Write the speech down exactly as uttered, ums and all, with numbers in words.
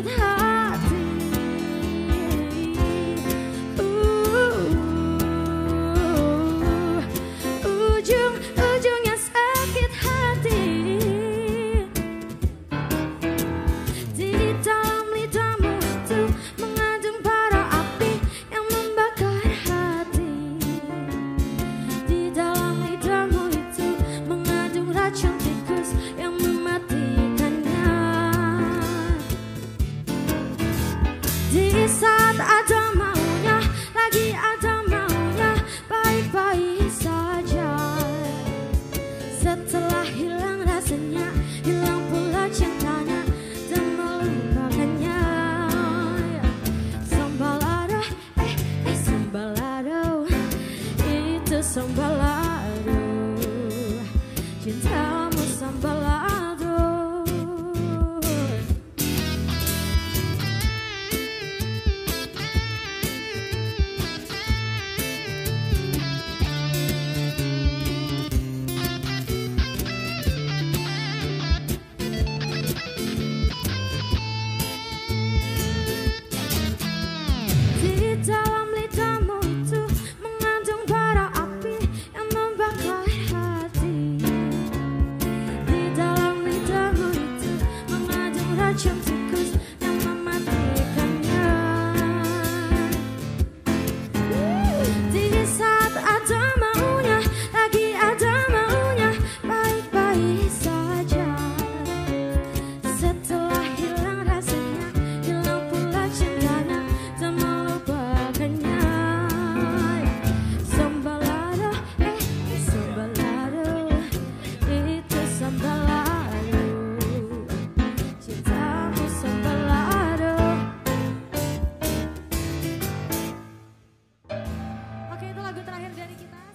sakit hati. uh, Ujung-ujungnya sakit hati. Di dalam lidahmu itu mengandung bara api yang membakar hati. Di dalam lidahmu itu mengandung racun tikus yang mematikannya. Di saat ada maunya, lagi ada maunya, baik-baik saja. Setelah hilang rasanya, hilang pula cintanya dan melupakannya. Sambalado, eh, eh, sambalado, itu sambalado, cintamu sambalado. Di dalam lidahmu itu mengandung bara api yang membakar hati. Di dalam lidahmu itu mengandung racun tikus yang mematikannya. Di saat ada maunya, lagi ada maunya, baik-baik saja. Setelah hilang rasanya, hilang pula cintanya dan melupakannya. Sambalado, eh, sambalado, itu sambalado, cintamu sambalado. Oke, itu lagu terakhir dari kita.